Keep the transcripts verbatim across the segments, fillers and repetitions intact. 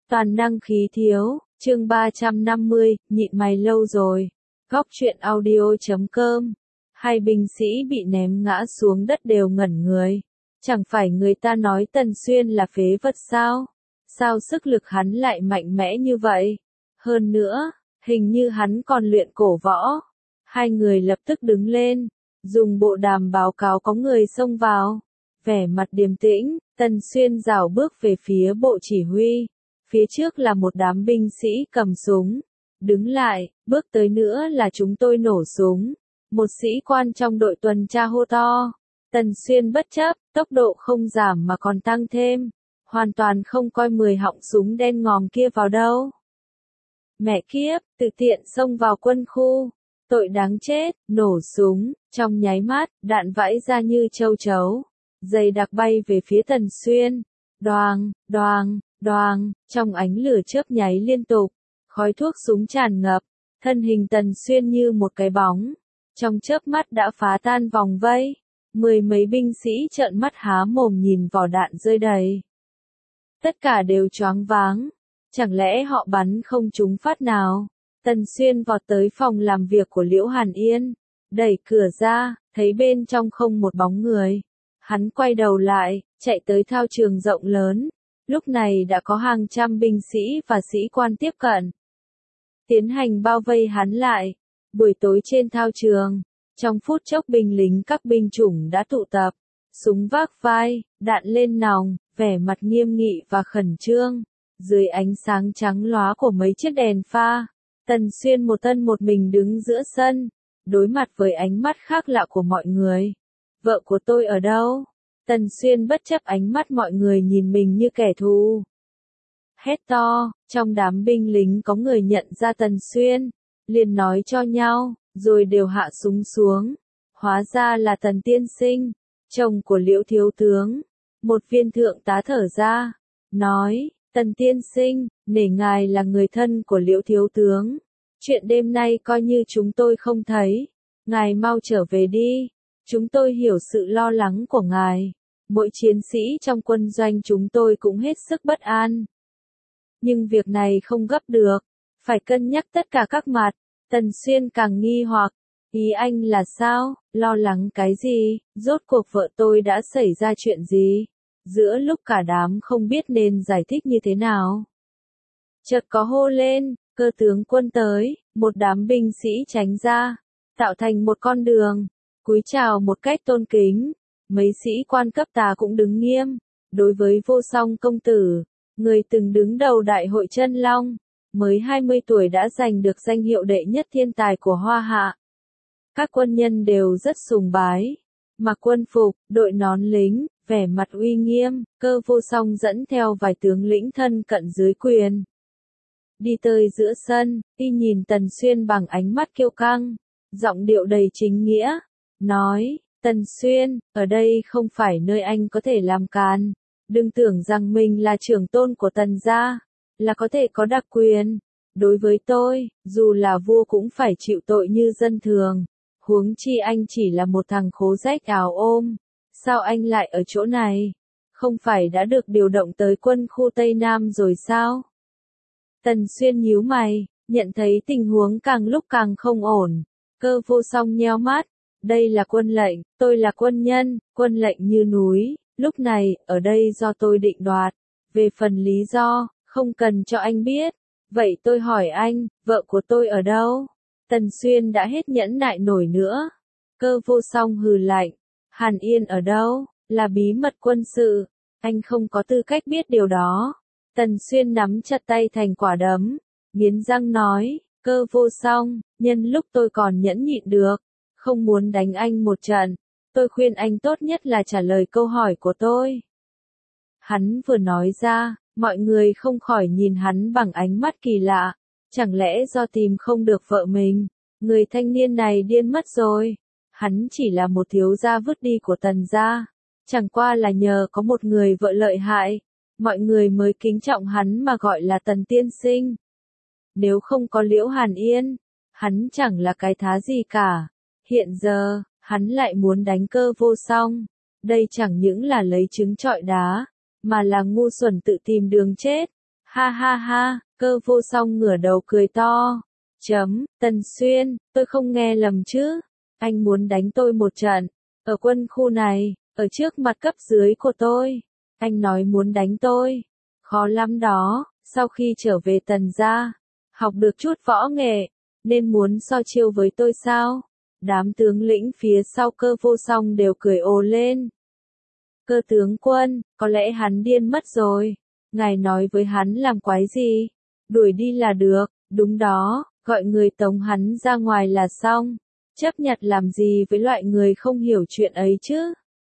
Toàn năng khí thiếu, chương ba trăm năm mươi, nhịn mày lâu rồi. Góc truyện audio chấm com. Hai binh sĩ bị ném ngã xuống đất đều ngẩn người. Chẳng phải người ta nói Tần Xuyên là phế vật sao? Sao sức lực hắn lại mạnh mẽ như vậy? Hơn nữa, hình như hắn còn luyện cổ võ. Hai người lập tức đứng lên, dùng bộ đàm báo cáo có người xông vào. Vẻ mặt điềm tĩnh, Tần Xuyên rảo bước về phía bộ chỉ huy. Phía trước là một đám binh sĩ cầm súng. Đứng lại, bước tới nữa là chúng tôi nổ súng. Một sĩ quan trong đội tuần tra hô to. Tần Xuyên bất chấp, tốc độ không giảm mà còn tăng thêm. Hoàn toàn không coi mười họng súng đen ngòm kia vào đâu. Mẹ kiếp, tự tiện xông vào quân khu. Tội đáng chết, nổ súng, trong nháy mắt, đạn vãi ra như châu chấu. Dày đặc bay về phía Tần Xuyên. Đoàng, đoàng, đoàng, trong ánh lửa chớp nháy liên tục. Khói thuốc súng tràn ngập, thân hình Tần Xuyên như một cái bóng. Trong chớp mắt đã phá tan vòng vây. Mười mấy binh sĩ trợn mắt há mồm nhìn vỏ đạn rơi đầy. Tất cả đều choáng váng. Chẳng lẽ họ bắn không trúng phát nào? Tần Xuyên vọt tới phòng làm việc của Liễu Hàn Yên. Đẩy cửa ra, thấy bên trong không một bóng người. Hắn quay đầu lại, chạy tới thao trường rộng lớn. Lúc này đã có hàng trăm binh sĩ và sĩ quan tiếp cận. Tiến hành bao vây hắn lại. Buổi tối trên thao trường, trong phút chốc binh lính các binh chủng đã tụ tập. Súng vác vai, đạn lên nòng, vẻ mặt nghiêm nghị và khẩn trương. Dưới ánh sáng trắng lóa của mấy chiếc đèn pha, Tần Xuyên một thân một mình đứng giữa sân, đối mặt với ánh mắt khác lạ của mọi người. Vợ của tôi ở đâu? Tần Xuyên bất chấp ánh mắt mọi người nhìn mình như kẻ thù. Hét to, trong đám binh lính có người nhận ra Tần Xuyên, liền nói cho nhau, rồi đều hạ súng xuống. Hóa ra là Tần tiên sinh, chồng của Liễu thiếu tướng. Một viên thượng tá thở ra, nói, Tần tiên sinh, nể ngài là người thân của Liễu thiếu tướng. Chuyện đêm nay coi như chúng tôi không thấy. Ngài mau trở về đi. Chúng tôi hiểu sự lo lắng của ngài. Mỗi chiến sĩ trong quân doanh chúng tôi cũng hết sức bất an. Nhưng việc này không gấp được. Phải cân nhắc tất cả các mặt. Tần Xuyên càng nghi hoặc. Ý anh là sao? Lo lắng cái gì? Rốt cuộc vợ tôi đã xảy ra chuyện gì? Giữa lúc cả đám không biết nên giải thích như thế nào. Chợt có hô lên, cơ tướng quân tới, một đám binh sĩ tránh ra, tạo thành một con đường, cúi chào một cách tôn kính. Mấy sĩ quan cấp tá cũng đứng nghiêm, đối với Vô Song công tử, người từng đứng đầu đại hội Chân Long, mới hai mươi tuổi đã giành được danh hiệu đệ nhất thiên tài của Hoa Hạ. Các quân nhân đều rất sùng bái, mặc quân phục, đội nón lính, vẻ mặt uy nghiêm. Cơ Vô Song dẫn theo vài tướng lĩnh thân cận dưới quyền. Đi tới giữa sân, y nhìn Tần Xuyên bằng ánh mắt kiêu căng, giọng điệu đầy chính nghĩa, nói, Tần Xuyên, ở đây không phải nơi anh có thể làm càn, đừng tưởng rằng mình là trưởng tôn của Tần gia, là có thể có đặc quyền. Đối với tôi, dù là vua cũng phải chịu tội như dân thường, huống chi anh chỉ là một thằng khố rách áo ôm, sao anh lại ở chỗ này? Không phải đã được điều động tới quân khu Tây Nam rồi sao? Tần Xuyên nhíu mày, nhận thấy tình huống càng lúc càng không ổn. Cơ Vô Song nheo mắt, đây là quân lệnh, tôi là quân nhân, quân lệnh như núi, lúc này, ở đây do tôi định đoạt. Về phần lý do, không cần cho anh biết. Vậy tôi hỏi anh, vợ của tôi ở đâu? Tần Xuyên đã hết nhẫn nại nổi nữa. Cơ Vô Song hừ lạnh, Hàn Yên ở đâu? Là bí mật quân sự, anh không có tư cách biết điều đó. Tần Xuyên nắm chặt tay thành quả đấm, nghiến răng nói, Cơ Vô Song, nhân lúc tôi còn nhẫn nhịn được, không muốn đánh anh một trận, tôi khuyên anh tốt nhất là trả lời câu hỏi của tôi. Hắn vừa nói ra, mọi người không khỏi nhìn hắn bằng ánh mắt kỳ lạ, chẳng lẽ do tìm không được vợ mình, người thanh niên này điên mất rồi. Hắn chỉ là một thiếu gia vứt đi của Tần gia, chẳng qua là nhờ có một người vợ lợi hại, mọi người mới kính trọng hắn mà gọi là Tần tiên sinh. Nếu không có Liễu Hàn Yên, hắn chẳng là cái thá gì cả. Hiện giờ, hắn lại muốn đánh Cơ Vô Song. Đây chẳng những là lấy trứng trọi đá, mà là ngu xuẩn tự tìm đường chết. Ha ha ha, Cơ Vô Song ngửa đầu cười to. Chấm, Tần Xuyên, tôi không nghe lầm chứ. Anh muốn đánh tôi một trận. Ở quân khu này, ở trước mặt cấp dưới của tôi. Anh nói muốn đánh tôi. Khó lắm đó, sau khi trở về Tần gia, học được chút võ nghệ, nên muốn so chiêu với tôi sao? Đám tướng lĩnh phía sau Cơ Vô Song đều cười ồ lên. Cơ tướng quân, có lẽ hắn điên mất rồi. Ngài nói với hắn làm quái gì? Đuổi đi là được, đúng đó, gọi người tống hắn ra ngoài là xong. Chấp nhặt làm gì với loại người không hiểu chuyện ấy chứ?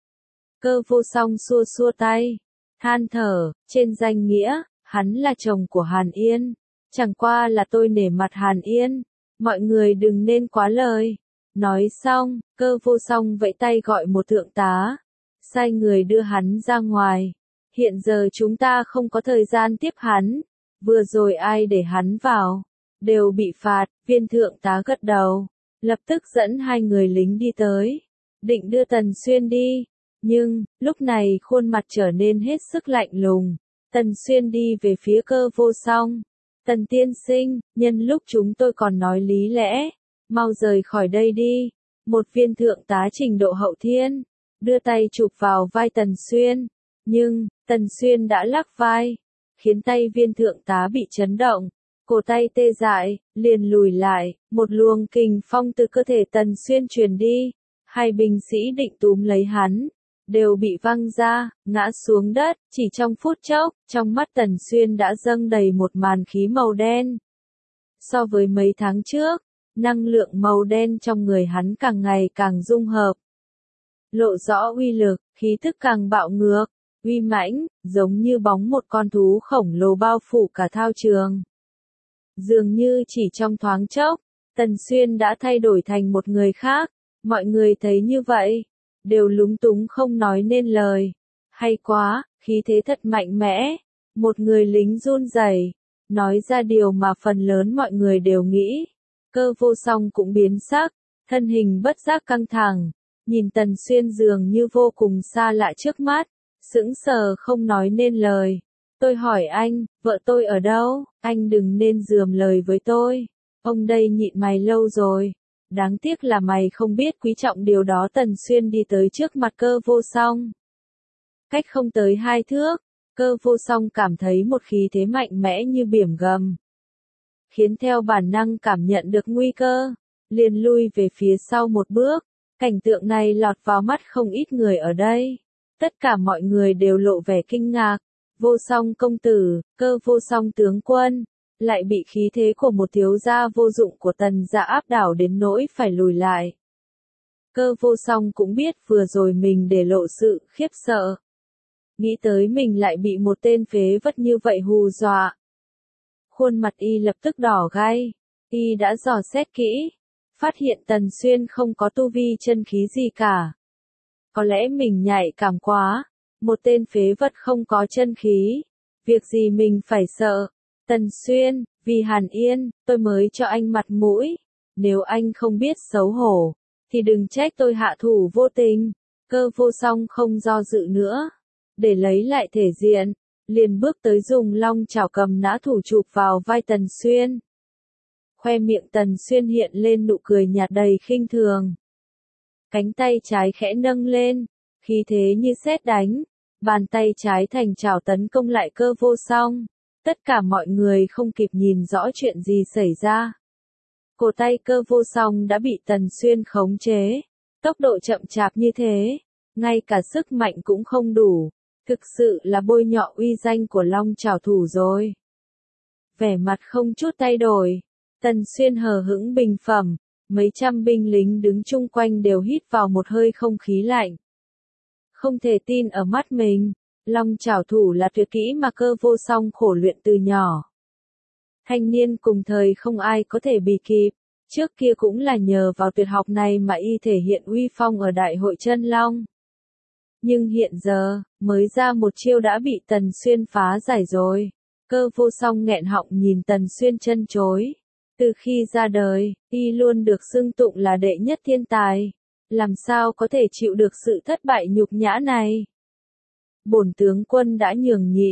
Cơ Vô Song xua xua tay, than thở, trên danh nghĩa, hắn là chồng của Hàn Yên. Chẳng qua là tôi nể mặt Hàn Yên, mọi người đừng nên quá lời. Nói xong, Cơ Vô Song vẫy tay gọi một thượng tá, sai người đưa hắn ra ngoài. Hiện giờ chúng ta không có thời gian tiếp hắn, vừa rồi ai để hắn vào, đều bị phạt. Viên thượng tá gật đầu, lập tức dẫn hai người lính đi tới, định đưa Tần Xuyên đi. Nhưng, lúc này khuôn mặt trở nên hết sức lạnh lùng. Tần Xuyên đi về phía Cơ Vô Song. Tần tiên sinh, nhân lúc chúng tôi còn nói lý lẽ, mau rời khỏi đây đi. Một viên thượng tá trình độ hậu thiên, đưa tay chụp vào vai Tần Xuyên. Nhưng, Tần Xuyên đã lắc vai, khiến tay viên thượng tá bị chấn động. Cổ tay tê dại, liền lùi lại, một luồng kình phong từ cơ thể Tần Xuyên truyền đi. Hai binh sĩ định túm lấy hắn, đều bị văng ra, ngã xuống đất. Chỉ trong phút chốc, trong mắt Tần Xuyên đã dâng đầy một màn khí màu đen. So với mấy tháng trước, năng lượng màu đen trong người hắn càng ngày càng dung hợp, lộ rõ uy lực, khí thức càng bạo ngược, uy mãnh, giống như bóng một con thú khổng lồ bao phủ cả thao trường. Dường như chỉ trong thoáng chốc, Tần Xuyên đã thay đổi thành một người khác. Mọi người thấy như vậy, đều lúng túng không nói nên lời. Hay quá, khí thế thật mạnh mẽ. Một người lính run rẩy, nói ra điều mà phần lớn mọi người đều nghĩ. Cơ Vô Song cũng biến sắc, thân hình bất giác căng thẳng, nhìn Tần Xuyên dường như vô cùng xa lạ trước mắt, sững sờ không nói nên lời. Tôi hỏi anh, vợ tôi ở đâu? Anh đừng nên rườm lời với tôi. Ông đây nhịn mày lâu rồi. Đáng tiếc là mày không biết quý trọng điều đó. Tần Xuyên đi tới trước mặt Cơ Vô Song. Cách không tới hai thước, Cơ Vô Song cảm thấy một khí thế mạnh mẽ như biển gầm, khiến theo bản năng cảm nhận được nguy cơ, liền lui về phía sau một bước. Cảnh tượng này lọt vào mắt không ít người ở đây. Tất cả mọi người đều lộ vẻ kinh ngạc. Vô Song công tử, Cơ Vô Song tướng quân, lại bị khí thế của một thiếu gia vô dụng của Tần gia áp đảo đến nỗi phải lùi lại. Cơ Vô Song cũng biết vừa rồi mình để lộ sự khiếp sợ. Nghĩ tới mình lại bị một tên phế vật như vậy hù dọa. Khuôn mặt y lập tức đỏ gay. Y đã dò xét kỹ, phát hiện Tần Xuyên không có tu vi chân khí gì cả. Có lẽ mình nhạy cảm quá. Một tên phế vật không có chân khí, việc gì mình phải sợ? Tần Xuyên, vì Hàn Yên, tôi mới cho anh mặt mũi. Nếu anh không biết xấu hổ, thì đừng trách tôi hạ thủ vô tình. Cơ Vô Song không do dự nữa, để lấy lại thể diện, liền bước tới dùng long chảo cầm nã thủ chụp vào vai Tần Xuyên. Khoe miệng Tần Xuyên hiện lên nụ cười nhạt đầy khinh thường. Cánh tay trái khẽ nâng lên, khí thế như sét đánh. Bàn tay trái thành chảo tấn công lại Cơ Vô Song. Tất cả mọi người không kịp nhìn rõ chuyện gì xảy ra. Cổ tay Cơ Vô Song đã bị Tần Xuyên khống chế. Tốc độ chậm chạp như thế, ngay cả sức mạnh cũng không đủ. Thực sự là bôi nhọ uy danh của Long Chảo thủ rồi. Vẻ mặt không chút thay đổi, Tần Xuyên hờ hững bình phẩm. Mấy trăm binh lính đứng chung quanh đều hít vào một hơi không khí lạnh. Không thể tin ở mắt mình, Long Chảo thủ là tuyệt kỹ mà Cơ Vô Song khổ luyện từ nhỏ. Thanh niên cùng thời không ai có thể bì kịp, trước kia cũng là nhờ vào tuyệt học này mà y thể hiện uy phong ở Đại hội Chân Long. Nhưng hiện giờ, mới ra một chiêu đã bị Tần Xuyên phá giải rồi. Cơ Vô Song nghẹn họng nhìn Tần Xuyên chân chối. Từ khi ra đời, y luôn được xưng tụng là đệ nhất thiên tài. Làm sao có thể chịu được sự thất bại nhục nhã này? Bổn tướng quân đã nhường nhịn,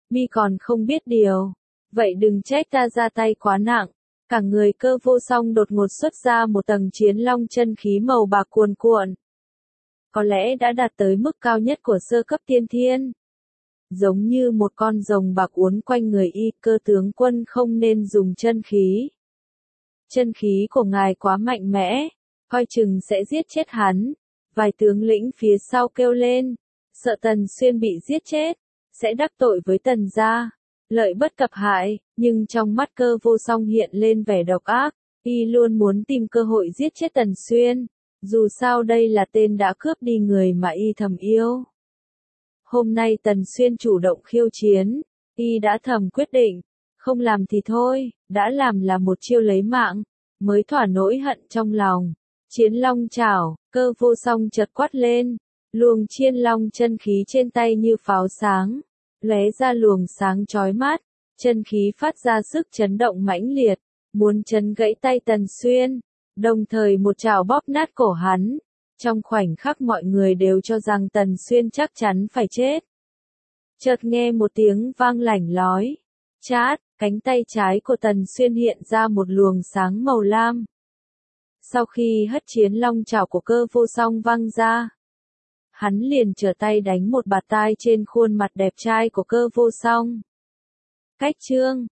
Mi còn không biết điều. Vậy đừng trách ta ra tay quá nặng. Cả người Cơ Vô Song đột ngột xuất ra một tầng chiến long chân khí màu bạc cuồn cuộn. Có lẽ đã đạt tới mức cao nhất của sơ cấp tiên thiên. Giống như một con rồng bạc uốn quanh người y, Cơ tướng quân không nên dùng chân khí. Chân khí của ngài quá mạnh mẽ, coi chừng sẽ giết chết hắn. Vài tướng lĩnh phía sau kêu lên, sợ Tần Xuyên bị giết chết, sẽ đắc tội với Tần gia. Lợi bất cập hại, nhưng trong mắt Cơ Vô Song hiện lên vẻ độc ác, y luôn muốn tìm cơ hội giết chết Tần Xuyên. Dù sao đây là tên đã cướp đi người mà y thầm yêu. Hôm nay Tần Xuyên chủ động khiêu chiến, y đã thầm quyết định, không làm thì thôi, đã làm là một chiêu lấy mạng, mới thỏa nỗi hận trong lòng. Chiến long chảo, Cơ Vô Song chợt quát lên, luồng chiên long chân khí trên tay như pháo sáng, lóe ra luồng sáng chói mắt, chân khí phát ra sức chấn động mãnh liệt, muốn chấn gãy tay Tần Xuyên, đồng thời một chảo bóp nát cổ hắn. Trong khoảnh khắc mọi người đều cho rằng Tần Xuyên chắc chắn phải chết. Chợt nghe một tiếng vang lảnh lói, chát, cánh tay trái của Tần Xuyên hiện ra một luồng sáng màu lam. Sau khi hất chiến long chảo của Cơ Vô Song văng ra, hắn liền trở tay đánh một bạt tai trên khuôn mặt đẹp trai của Cơ Vô Song. Cách chương